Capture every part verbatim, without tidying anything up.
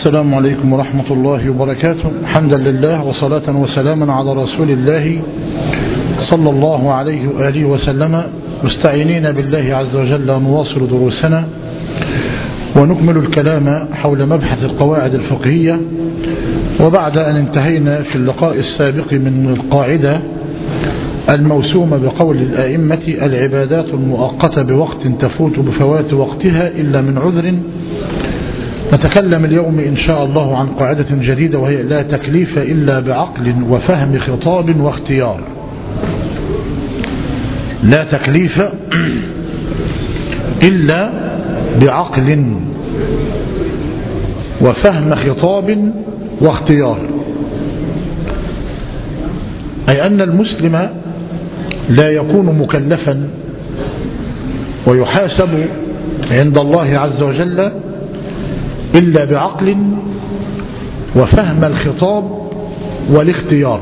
السلام عليكم ورحمة الله وبركاته. حمدا لله وصلاة وسلاما على رسول الله صلى الله عليه وآله وسلم، مستعينين بالله عز وجل نواصل دروسنا ونكمل الكلام حول مبحث القواعد الفقهية. وبعد أن انتهينا في اللقاء السابق من القاعدة الموسومة بقول الآئمة: العبادات المؤقتة بوقت تفوت بفوات وقتها إلا من عذر. نتكلم اليوم إن شاء الله عن قاعدة جديدة، وهي: لا تكليف إلا بعقل وفهم خطاب واختيار. لا تكليف إلا بعقل وفهم خطاب واختيار، أي أن المسلم لا يكون مكلفا ويحاسب عند الله عز وجل إلا بعقل وفهم الخطاب والاختيار.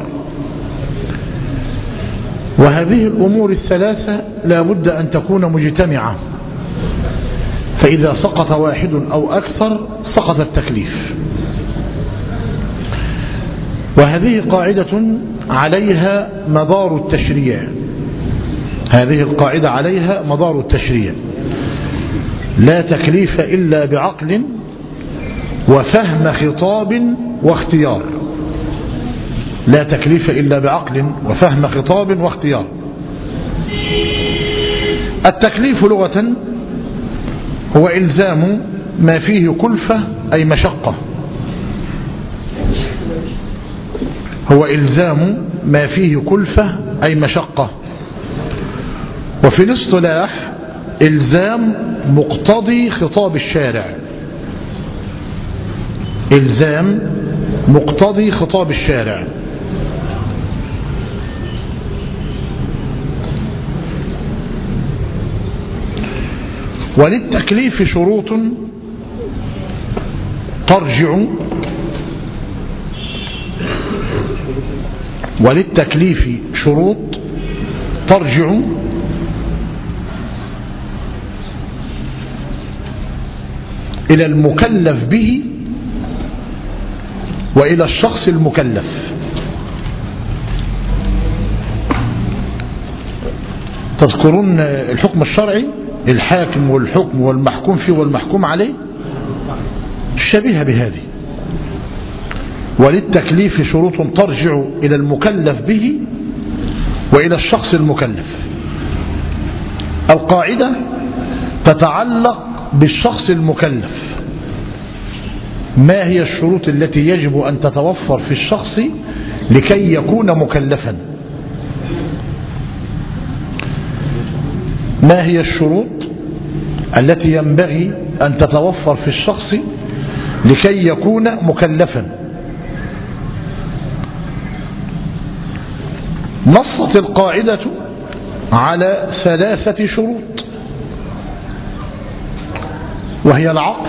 وهذه الأمور الثلاثة لا بد أن تكون مجتمعة، فإذا سقط واحد أو أكثر سقط التكليف. وهذه قاعدة عليها مدار التشريع، هذه القاعدة عليها مدار التشريع: لا تكليف إلا بعقل وفهم خطاب واختيار. لا تكليف إلا بعقل وفهم خطاب واختيار. التكليف لغة هو إلزام ما فيه كلفة أي مشقة، هو إلزام ما فيه كلفة أي مشقة. وفي الاصطلاح إلزام مقتضي خطاب الشارع، إلزام مقتضي خطاب الشارع. وللتكليف شروط ترجع وللتكليف شروط ترجع إلى المكلف به وإلى الشخص المكلف. تذكرون الحكم الشرعي: الحاكم والحكم والمحكوم فيه والمحكوم عليه، شبيهة بهذه. وللتكليف شروط ترجع إلى المكلف به وإلى الشخص المكلف. القاعدة تتعلق بالشخص المكلف: ما هي الشروط التي يجب أن تتوفر في الشخص لكي يكون مكلفا؟ ما هي الشروط التي ينبغي أن تتوفر في الشخص لكي يكون مكلفا؟ نصت القاعدة على ثلاثة شروط، وهي العقل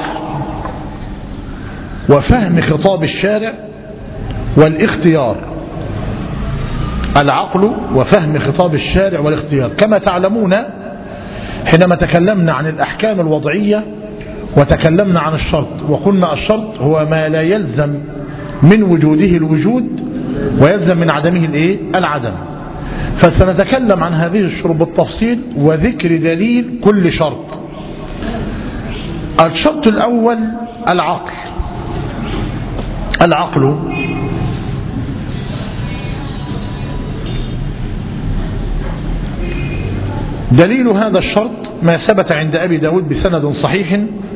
وفهم خطاب الشارع والاختيار. العقل وفهم خطاب الشارع والاختيار. كما تعلمون حينما تكلمنا عن الأحكام الوضعية وتكلمنا عن الشرط، وقلنا الشرط هو ما لا يلزم من وجوده الوجود ويلزم من عدمه الايه؟ العدم. فسنتكلم عن هذه الشروط بالتفصيل وذكر دليل كل شرط. الشرط الأول العقل. العقل دليل هذا الشرط ما ثبت عند أبي داود بسند صحيح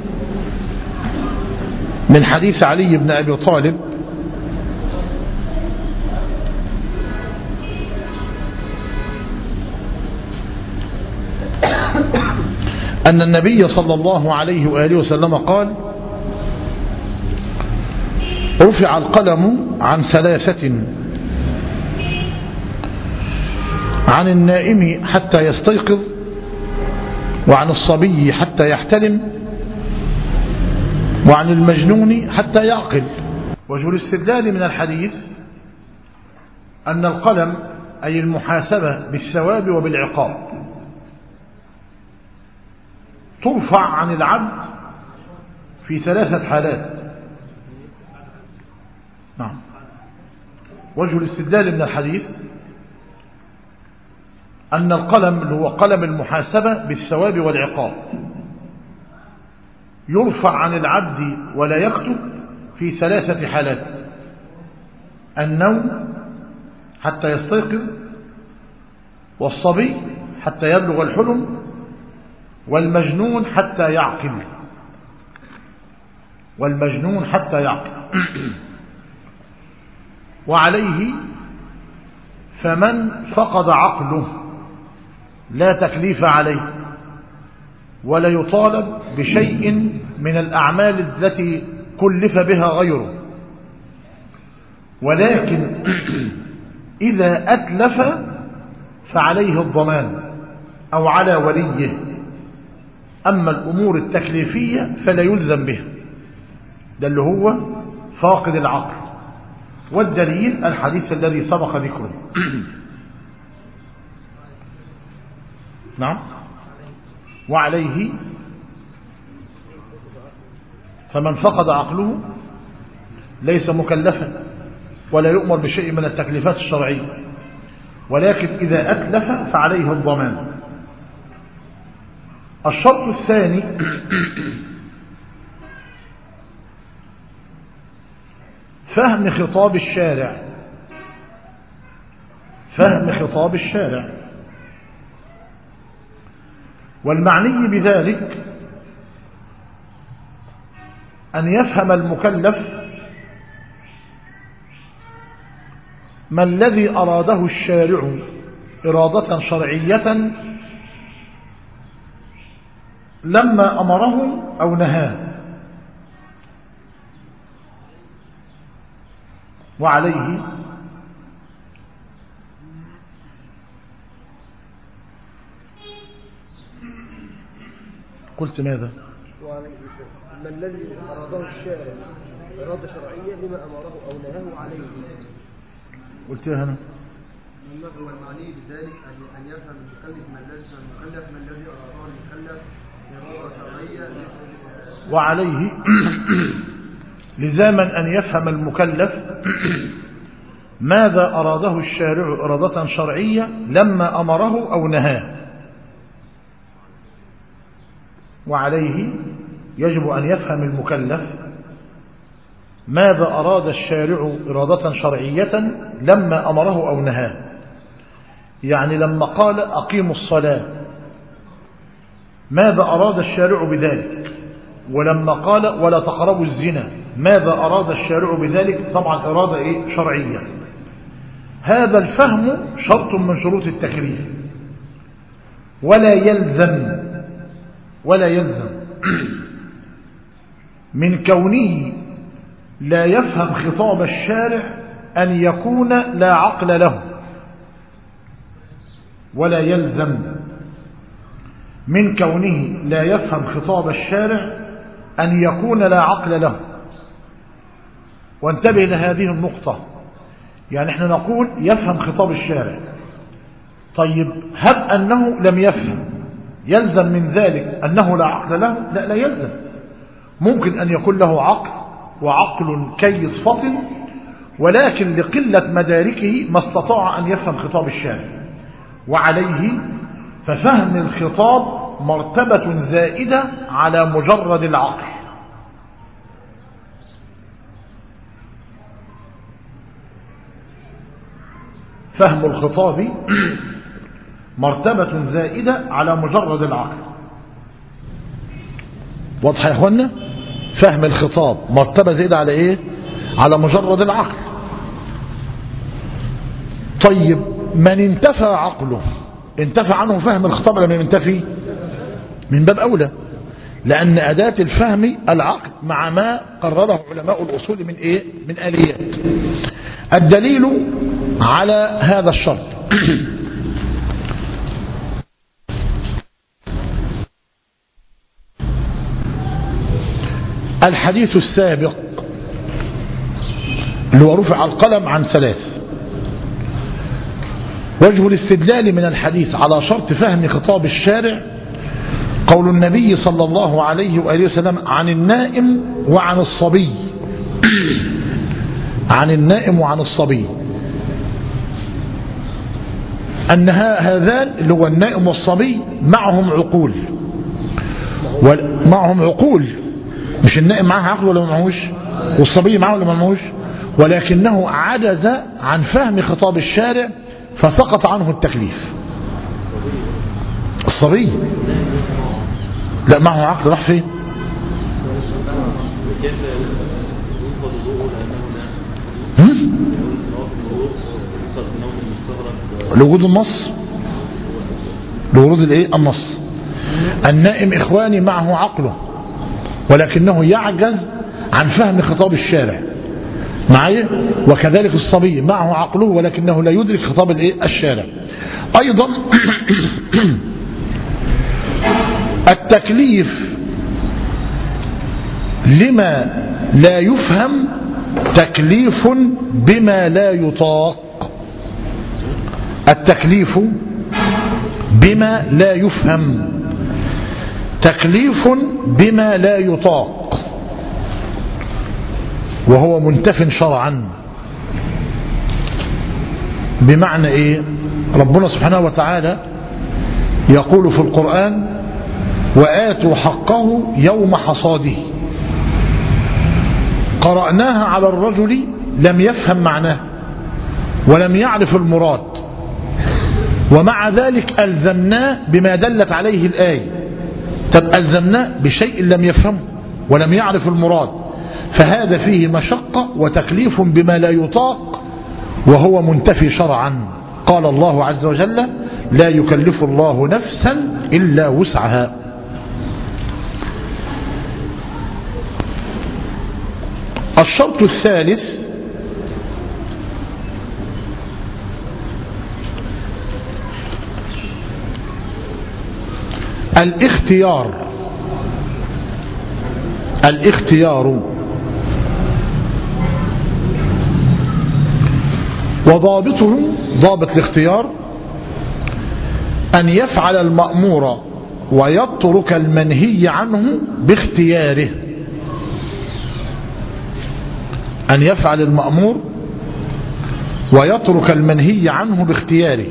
من حديث علي بن أبي طالب أن النبي صلى الله عليه وآله وسلم قال: رفع القلم عن ثلاثة: عن النائم حتى يستيقظ، وعن الصبي حتى يحتلم، وعن المجنون حتى يعقل. وجه الاستدلال من الحديث أن القلم أي المحاسبة بالثواب وبالعقاب ترفع عن العبد في ثلاثة حالات: نعم. وجه الاستدلال من الحديث أن القلم اللي هو قلم المحاسبة بالثواب والعقاب يرفع عن العبد ولا يكتب في ثلاثة حالات: النوم حتى يستيقظ، والصبي حتى يبلغ الحلم، والمجنون حتى يعقل والمجنون حتى يعقل وعليه فمن فقد عقله لا تكليف عليه ولا يطالب بشيء من الأعمال التي كلف بها غيره، ولكن إذا أتلف فعليه الضمان أو على وليه. أما الأمور التكليفية فلا يلزم بها، ده اللي هو فاقد العقل. والدليل الحديث الذي سبق ذكره. نعم. وعليه فمن فقد عقله ليس مكلفا ولا يؤمر بشيء من التكليفات الشرعية، ولكن إذا أتلف فعليه الضمان. الشرط الثاني فهم خطاب الشارع فهم خطاب الشارع والمعني بذلك أن يفهم المكلف ما الذي أراده الشارع إرادة شرعية لما أمره أو نهاه، وعليه قلت ماذا؟ وعليه ما الذي أراده الشارع إرادة شرعية لما أمره أو نهاه عليه. قلت يا هنا هو المعني بذلك أن يفهم المكلف ما الذي المكلف ما الذي أراده المكلف إرادة شرعية. وعليه لزاما أن يفهم المكلف ماذا أراده الشارع إرادة شرعية لما أمره أو نهاه، وعليه يجب أن يفهم المكلف ماذا أراد الشارع إرادة شرعية لما أمره أو نهاه. يعني لما قال أقيموا الصلاة ماذا أراد الشارع بذلك، ولما قال ولا تقربوا الزنا ماذا أراد الشارع بذلك. طبعا إرادة إيه؟ شرعية. هذا الفهم شرط من شروط التكليف، ولا يلزم ولا يلزم من كونه لا يفهم خطاب الشارع أن يكون لا عقل له، ولا يلزم من كونه لا يفهم خطاب الشارع أن يكون لا عقل له. وانتبه لهذه النقطة، يعني احنا نقول يفهم خطاب الشارع، طيب هب أنه لم يفهم، يلزم من ذلك أنه لا عقل له؟ لا، لا يلزم. ممكن أن يكون له عقل وعقل كيس فطن، ولكن لقلة مداركه ما استطاع أن يفهم خطاب الشارع. وعليه ففهم الخطاب مرتبة زائدة على مجرد العقل. فهم الخطاب مرتبة زائدة على مجرد العقل. واضح يا اخوانا؟ فهم الخطاب مرتبة زائدة على ايه؟ على مجرد العقل. طيب من انتفى عقله انتفى عنه فهم الخطاب لم ينتفي؟ من باب أولى، لأن أداة الفهم العقل مع ما قرره علماء الأصول من إيه؟ من آليات. الدليل على هذا الشرط الحديث السابق اللي هو رفع القلم عن ثلاث. وجه الاستدلال من الحديث على شرط فهم خطاب الشارع قول النبي صلى الله عليه وآله وسلم عن النائم وعن الصبي عن النائم وعن الصبي أن هذان اللي هو النائم والصبي معهم عقول، معهم عقول، مش النائم معه عقل ولا معهوش، والصبي معه ولا معهوش، ولكنه عجز عن فهم خطاب الشارع فسقط عنه التكليف. الصبي لا معه عقل، راح فين؟ لوجود النص، لورود الايه النص. النائم اخواني معه عقله ولكنه يعجز عن فهم خطاب الشارع معايا، وكذلك الصبي معه عقله ولكنه لا يدرك خطاب الايه الشارع. ايضا التكليف لما لا يفهم تكليف بما لا يطاق. التكليف بما لا يفهم تكليف بما لا يطاق وهو منتف شرعا. بمعنى ايه؟ ربنا سبحانه وتعالى يقول في القرآن وآتوا حقه يوم حصاده. قرأناها على الرجل لم يفهم معناه ولم يعرف المراد، ومع ذلك ألزمناه بما دلت عليه الآية. طب ألزمناه بشيء لم يفهمه ولم يعرف المراد، فهذا فيه مشقة وتكليف بما لا يطاق وهو منتفي شرعا. قال الله عز وجل لا يكلف الله نفسا إلا وسعها. الشرط الثالث الاختيار. الاختيار وضابطه، ضابط الاختيار أن يفعل المأمور ويترك المنهي عنه باختياره. أن يفعل المأمور ويترك المنهي عنه باختياره.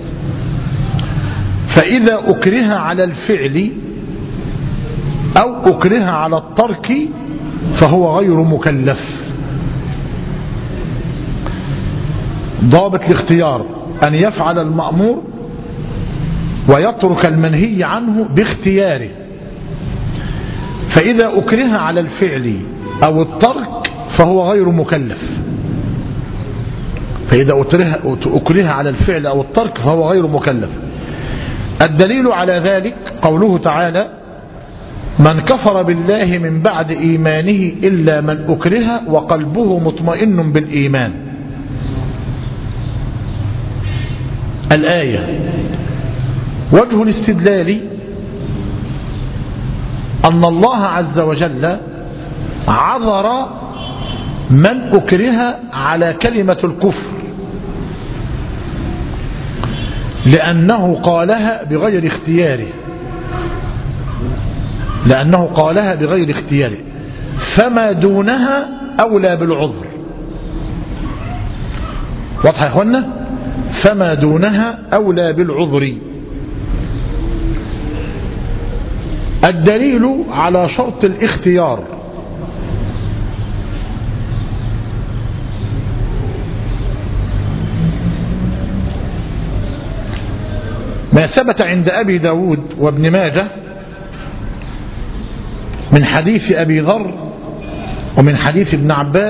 فإذا أكره على الفعل أو أكره على الترك فهو غير مكلف. ضابط الاختيار أن يفعل المأمور ويترك المنهي عنه باختياره. فإذا أكره على الفعل أو الترك فهو غير مكلف. فإذا أكره على الفعل أو الترك فهو غير مكلف. الدليل على ذلك قوله تعالى من كفر بالله من بعد إيمانه إلا من أكره وقلبه مطمئن بالإيمان. الآية وجه الاستدلال أن الله عز وجل عذر من أكره على كلمة الكفر لأنه قالها بغير اختياره، لأنه قالها بغير اختياره، فما دونها أولى بالعذر. واضح يا أخوانا؟ فما دونها أولى بالعذر. الدليل على شرط الاختيار ما ثبت عند أبي داود وابن ماجه من حديث أبي ذر ومن حديث ابن عباس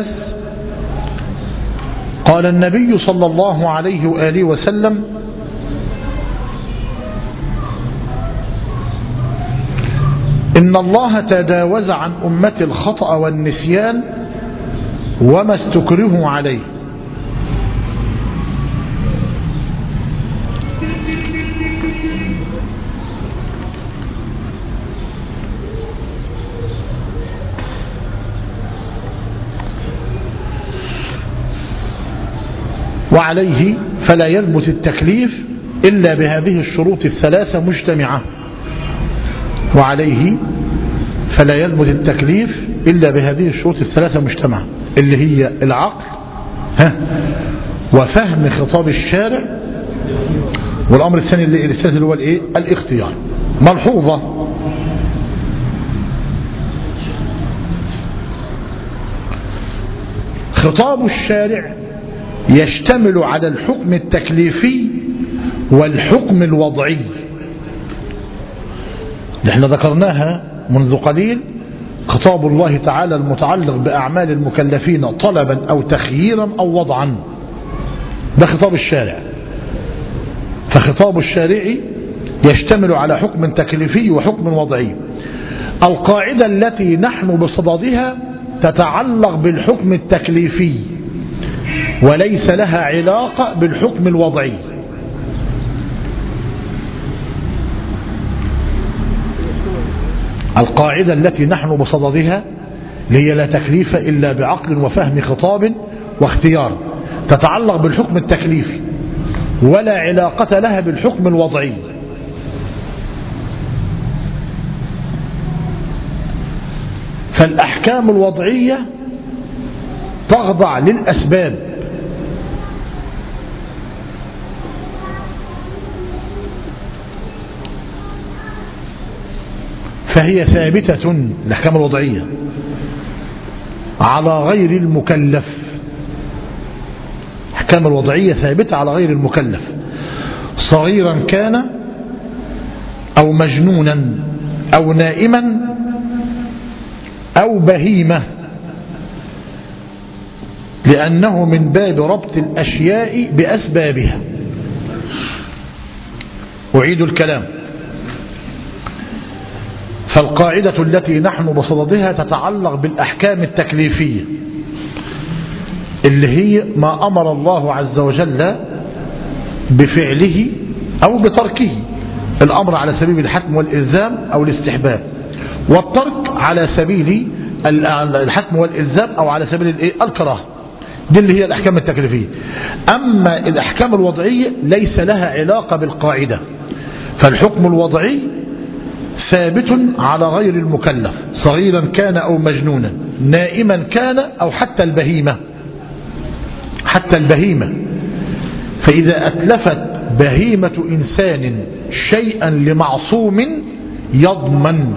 قال النبي صلى الله عليه وآله وسلم إن الله تجاوز عن أمتي الخطأ والنسيان وما استكرهوا عليه. وعليه فلا يثبت التكليف إلا بهذه الشروط الثلاثة مجتمعة. وعليه فلا يثبت التكليف إلا بهذه الشروط الثلاثة مجتمعة اللي هي العقل ها وفهم خطاب الشارع، والأمر الثاني اللي هو الايه؟ الاختيار. ملحوظة: خطاب الشارع يشتمل على الحكم التكليفي والحكم الوضعي، نحن ذكرناها منذ قليل. خطاب الله تعالى المتعلق بأعمال المكلفين طلبا أو تخييرا أو وضعا، ده خطاب الشارع. فخطاب الشارع يشتمل على حكم تكليفي وحكم وضعي. القاعدة التي نحن بصددها تتعلق بالحكم التكليفي وليس لها علاقة بالحكم الوضعي. القاعدة التي نحن بصددها هي لا تكليف إلا بعقل وفهم خطاب واختيار، تتعلق بالحكم التكليفي ولا علاقة لها بالحكم الوضعي. فالأحكام الوضعية تخضع للأسباب، فهي ثابتة الأحكام الوضعية على غير المكلف. الأحكام الوضعية ثابتة على غير المكلف، صغيرا كان أو مجنونا أو نائما أو بهيمة، لأنه من باب ربط الأشياء بأسبابها. أعيد الكلام: فالقاعدة التي نحن بصددها تتعلق بالأحكام التكليفية اللي هي ما أمر الله عز وجل بفعله أو بتركه. الأمر على سبيل الحتم والإلزام أو الاستحباب، والترك على سبيل الحتم والإلزام أو على سبيل الكراهة. دي اللي هي الأحكام التكليفية. أما الأحكام الوضعية ليس لها علاقة بالقاعدة، فالحكم الوضعي ثابت على غير المكلف، صغيرا كان أو مجنونا، نائما كان أو حتى البهيمة. حتى البهيمة، فإذا أتلفت بهيمة إنسان شيئا لمعصوم يضمن.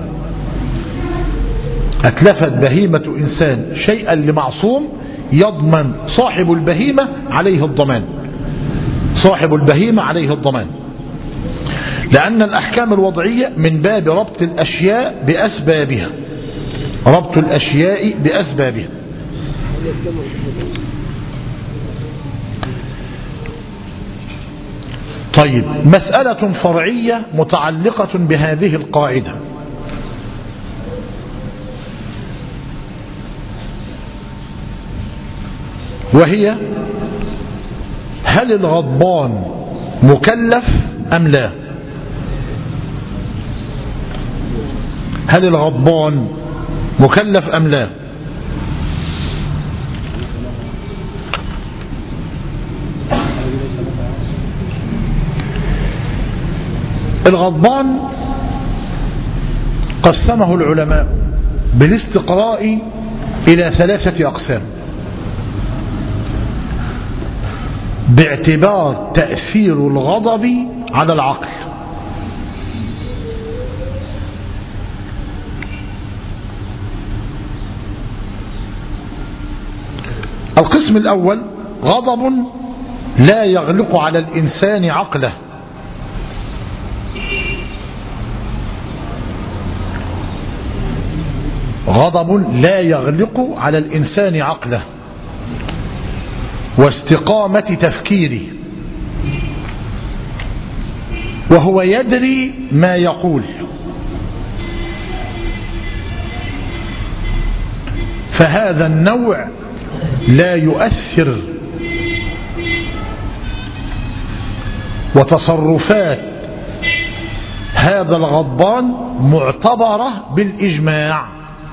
أتلفت بهيمة إنسان شيئا لمعصوم يضمن، صاحب البهيمة عليه الضمان، صاحب البهيمة عليه الضمان، لأن الأحكام الوضعية من باب ربط الأشياء بأسبابها، ربط الأشياء بأسبابها. طيب، مسألة فرعية متعلقة بهذه القاعدة، وهي: هل الغضبان مكلف أم لا؟ هل الغضبان مكلف أم لا؟ الغضبان قسمه العلماء بالاستقراء إلى ثلاثة أقسام باعتبار تأثير الغضب على العقل. القسم الأول: غضب لا يغلق على الإنسان عقله، غضب لا يغلق على الإنسان عقله واستقامة تفكيره، وهو يدري ما يقول، فهذا النوع لا يؤثر، وتصرفات هذا الغضبان معتبرة بالإجماع.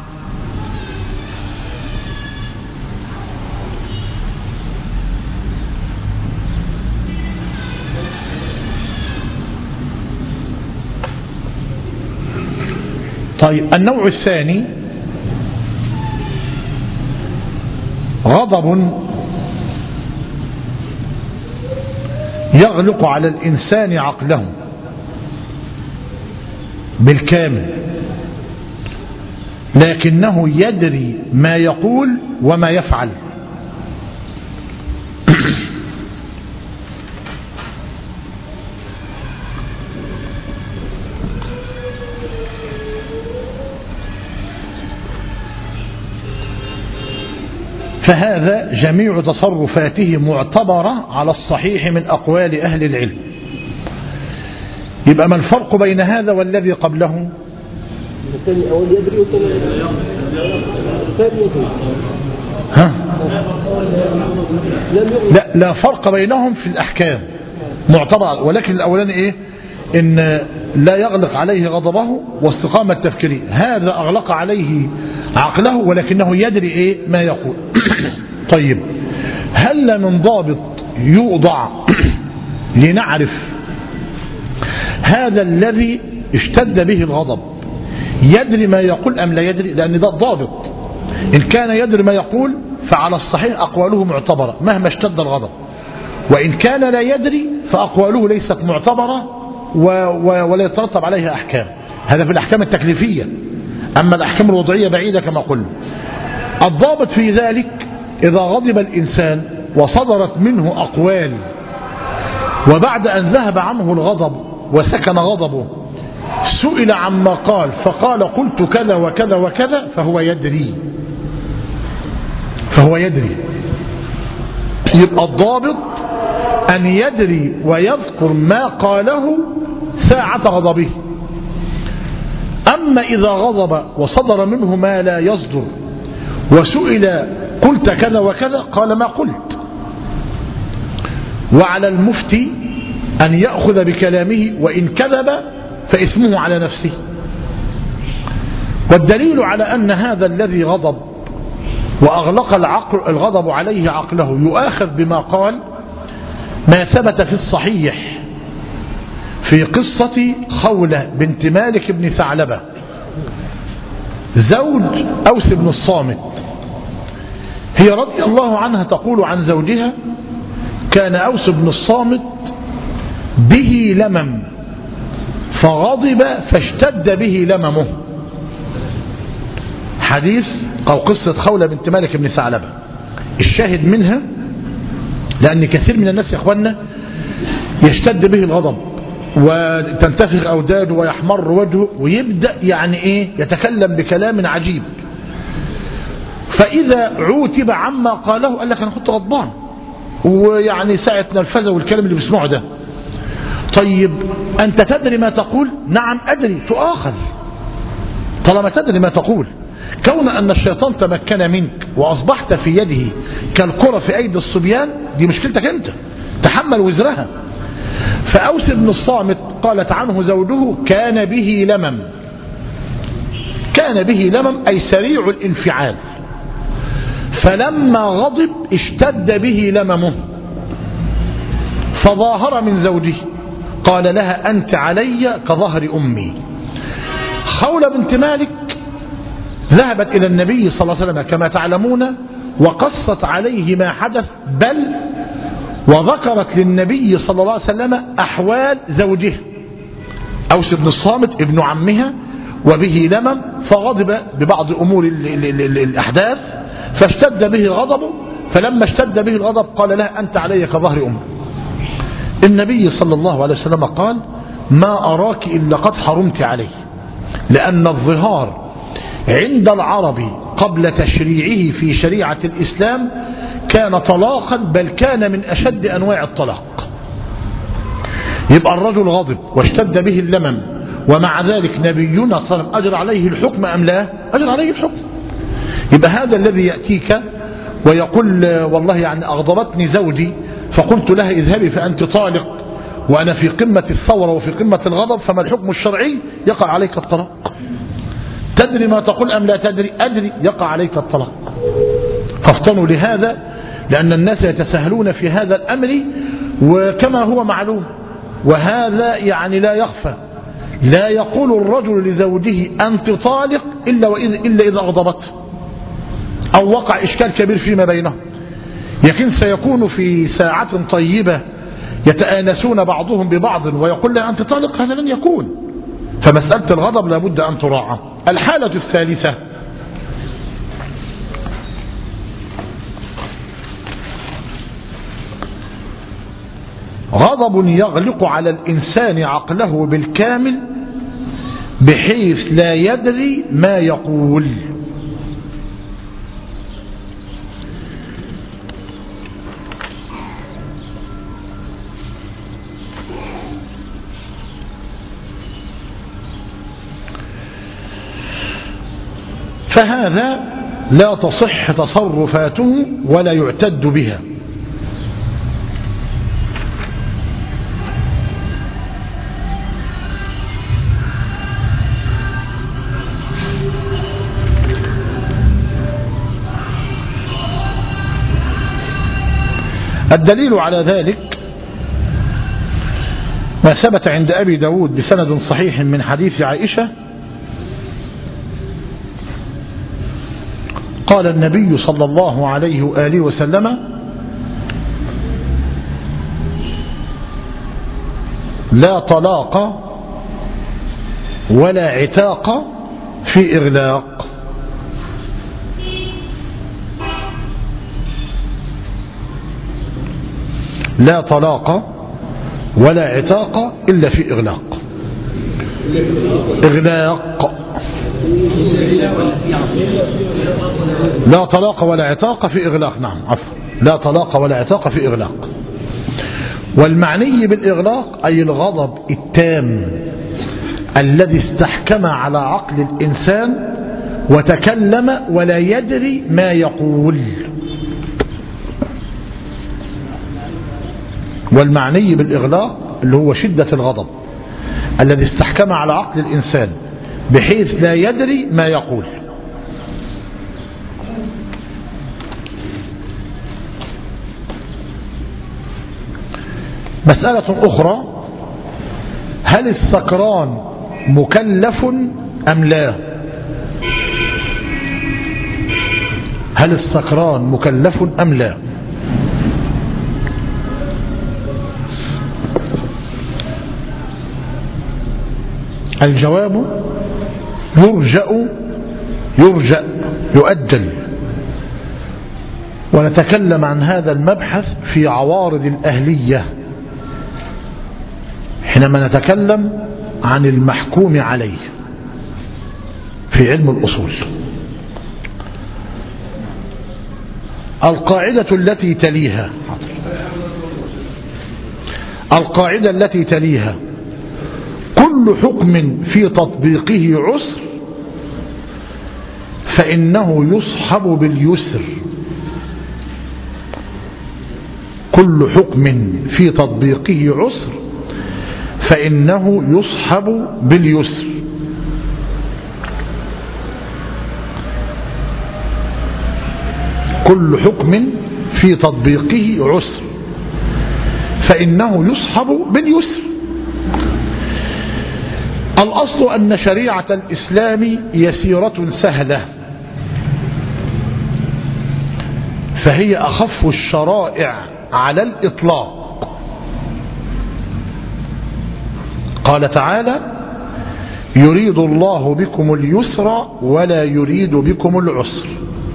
طيب، النوع الثاني: غضب يغلق على الإنسان عقله بالكامل، لكنه يدري ما يقول وما يفعل. فهذا جميع تصرفاته معتبرة على الصحيح من أقوال أهل العلم. يبقى ما الفرق بين هذا والذي قبله؟ ها؟ لا لا فرق بينهم في الأحكام معتبر، ولكن الأولاني إيه؟ إن لا يغلق عليه غضبه واستقامة تفكيره، هذا أغلق عليه عقله ولكنه يدري إيه ما يقول. طيب هل من ضابط يوضع لنعرف هذا الذي اشتد به الغضب يدري ما يقول أم لا يدري؟ لأن ده الضابط. إن كان يدري ما يقول فعلى الصحيح أقواله معتبرة مهما اشتد الغضب، وإن كان لا يدري فأقواله ليست معتبرة ولا يترتب عليها أحكام. هذا في الأحكام التكليفية. أما الأحكام الوضعية بعيدة كما قلنا. الضابط في ذلك إذا غضب الإنسان وصدرت منه أقوال وبعد أن ذهب عنه الغضب وسكن غضبه سئل عما قال فقال قلت كذا وكذا وكذا فهو يدري فهو يدري يبقى الضابط أن يدري ويذكر ما قاله ساعة غضبه. أما إذا غضب وصدر منه ما لا يصدر وسئل قلت كذا وكذا قال ما قلت. وعلى المفتي أن يأخذ بكلامه وإن كذب فإثمه على نفسه. والدليل على أن هذا الذي غضب وأغلق العقل الغضب عليه عقله يؤاخذ بما قال ما ثبت في الصحيح في قصة خولة بنت مالك بن ثعلبة زوج أوس بن الصامت. هي رضي الله عنها تقول عن زوجها كان أوس بن الصامت به لمم فغضب فاشتد به لممه. حديث أو قصة خولة بنت مالك بن ثعلبة. الشاهد منها لأن كثير من الناس يا أخوانا يشتد به الغضب وتنتفخ أوداده ويحمر وجهه ويبدأ يعني إيه يتكلم بكلام عجيب، فإذا عوتب عما قاله قال لك أنا كنت غضبان ويعني ساعة نرفزه والكلام اللي بيسمعه ده. طيب أنت تدري ما تقول؟ نعم أدري، تؤاخذ طالما تدري ما تقول. كون أن الشيطان تمكن منك وأصبحت في يده كالكرة في أيدي الصبيان دي مشكلتك أنت، تحمل وزرها. فأوس بن الصامت قالت عنه زوجه كان به لمم، كان به لمم أي سريع الانفعال، فلما غضب اشتد به لممه فظاهر من زوجه قال لها أنت علي كظهر أمي. خولة بنت مالك ذهبت إلى النبي صلى الله عليه وسلم كما تعلمون وقصت عليه ما حدث، بل وذكرت للنبي صلى الله عليه وسلم أحوال زوجه أوس بن الصامت ابن عمها وبه لمم فغضب ببعض أمور الأحداث فاشتد به غضبه، فلما اشتد به الغضب قال لها أنت علي كظهر أمي. النبي صلى الله عليه وسلم قال ما أراك إلا قد حرمت عليه، لأن الظهار عند العرب قبل تشريعه في شريعة الإسلام كان طلاقا، بل كان من أشد أنواع الطلاق. يبقى الرجل غضب واشتد به اللمم ومع ذلك نبينا صلى الله عليه وسلم أجر عليه الحكم أم لا؟ أجر عليه الحكم. يبقى هذا الذي يأتيك ويقول والله يعني أغضبتني زوجي فقلت لها اذهبي فأنت طالق وأنا في قمة الثورة وفي قمة الغضب فما الحكم الشرعي؟ يقع عليك الطلاق. تدري ما تقول أم لا تدري؟ أدري، يقع عليك الطلاق. فافطنوا لهذا لأن الناس يتساهلون في هذا الأمر وكما هو معلوم، وهذا يعني لا يخفى. لا يقول الرجل لزوجه أنت طالق إلا, وإذ إلا إذا أغضبته أو وقع إشكال كبير فيما بينهم، لكن سيكون في ساعة طيبة يتآنسون بعضهم ببعض ويقول لا أنت طالق، هذا لن يكون. فمسألة الغضب لابد أن تراعى. الحالة الثالثة غضب يغلق على الإنسان عقله بالكامل بحيث لا يدري ما يقول. فهذا لا تصح تصرفاته ولا يعتد بها. الدليل على ذلك ما ثبت عند أبي داود بسند صحيح من حديث عائشة قال النبي صلى الله عليه وآله وسلم: لا طلاق ولا عتاق في إغلاق. لا طلاق ولا عتاق إلا في إغلاق. إغلاق لا طلاق ولا عتاق في إغلاق. نعم عفوا، لا طلاق ولا عتاق في إغلاق. والمعني بالإغلاق أي الغضب التام الذي استحكم على عقل الإنسان وتكلم ولا يدري ما يقول. والمعني بالإغلاق اللي هو شدة الغضب الذي استحكم على عقل الإنسان بحيث لا يدري ما يقول. مسألة أخرى: هل السكران مكلف أم لا؟ هل السكران مكلف أم لا؟ الجواب: يرجأ يرجأ يؤجل. ونتكلم عن هذا المبحث في عوارض الأهلية حينما نتكلم عن المحكوم عليه في علم الأصول. القاعدة التي تليها القاعدة التي تليها كل حكم في تطبيقه عسر فإنه يصحب باليسر. كل حكم في تطبيقه عسر فإنه يصحب باليسر. كل حكم في تطبيقه عسر فإنه يصحب باليسر. الأصل أن شريعة الإسلام يسيرة سهلة، فهي أخف الشرائع على الإطلاق. قال تعالى: يريد الله بكم اليسر ولا يريد بكم العسر.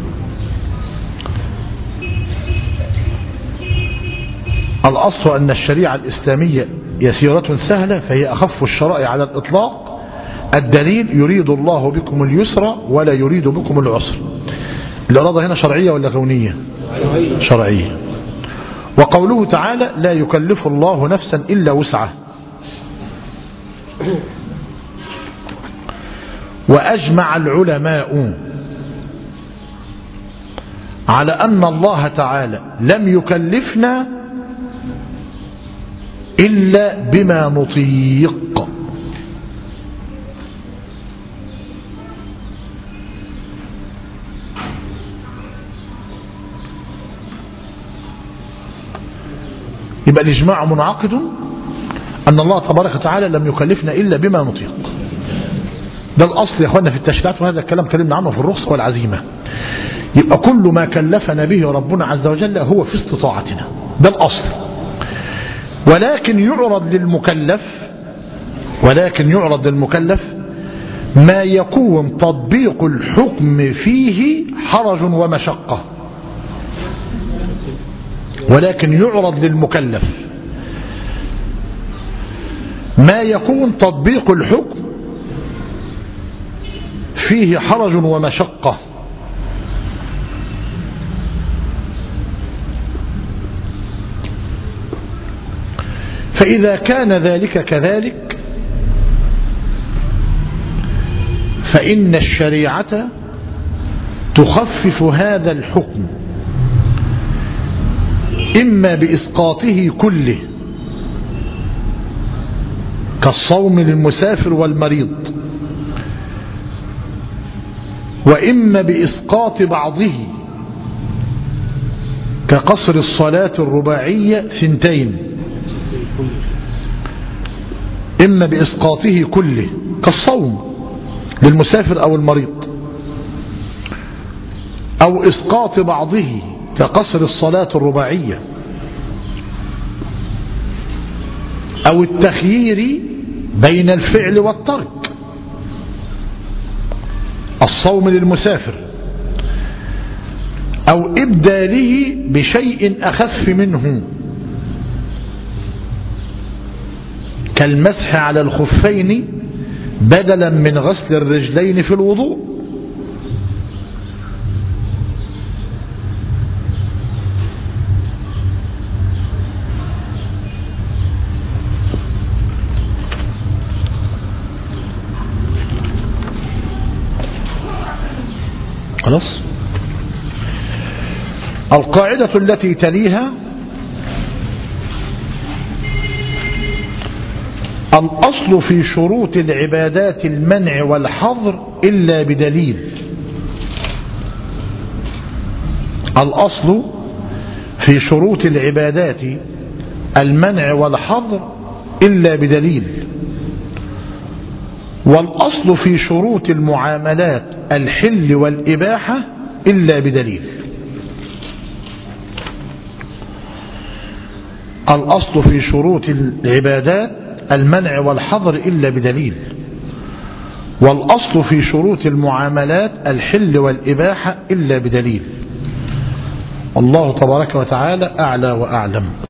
الأصل أن الشريعة الإسلامية يسيرة سهلة فهي أخف الشرائع على الإطلاق. الدليل: يريد الله بكم اليسر ولا يريد بكم العسر. الإرادة هنا شرعية ولا كونية؟ شرعية. وقوله تعالى: لا يكلف الله نفسا إلا وسعها. وأجمع العلماء على أن الله تعالى لم يكلفنا إلا بما نطيق. يبقى الإجماع منعقد أن الله تبارك وتعالى لم يكلفنا إلا بما نطيق. ده الأصل يا أخوانا في التشريعات، وهذا الكلام كلمنا عنه في الرخصة والعزيمة. يبقى كل ما كلفنا به ربنا عز وجل هو في استطاعتنا، ده الأصل. ولكن يعرض للمكلف ولكن يعرض للمكلف ما يكون تطبيق الحكم فيه حرج ومشقة. ولكن يعرض للمكلف ما يكون تطبيق الحكم فيه حرج ومشقة. فإذا كان ذلك كذلك فإن الشريعة تخفف هذا الحكم إما بإسقاطه كله كالصوم للمسافر والمريض، وإما بإسقاط بعضه كقصر الصلاة الرباعية ثنتين، إما بإسقاطه كله كالصوم للمسافر أو المريض، أو إسقاط بعضه كقصر الصلاة الرباعية، أو التخيير بين الفعل والترك، الصوم للمسافر، أو إبداله بشيء أخف منه كالمسح على الخفين بدلا من غسل الرجلين في الوضوء. خلاص. القاعدة التي تليها: الأصل في شروط العبادات المنع والحظر إلا بدليل. الأصل في شروط العبادات المنع والحظر إلا بدليل، والأصل في شروط المعاملات الحل والإباحة إلا بدليل. الأصل في شروط العبادات المنع والحظر إلا بدليل، والأصل في شروط المعاملات الحل والإباحة إلا بدليل. الله تبارك وتعالى أعلى وأعلم.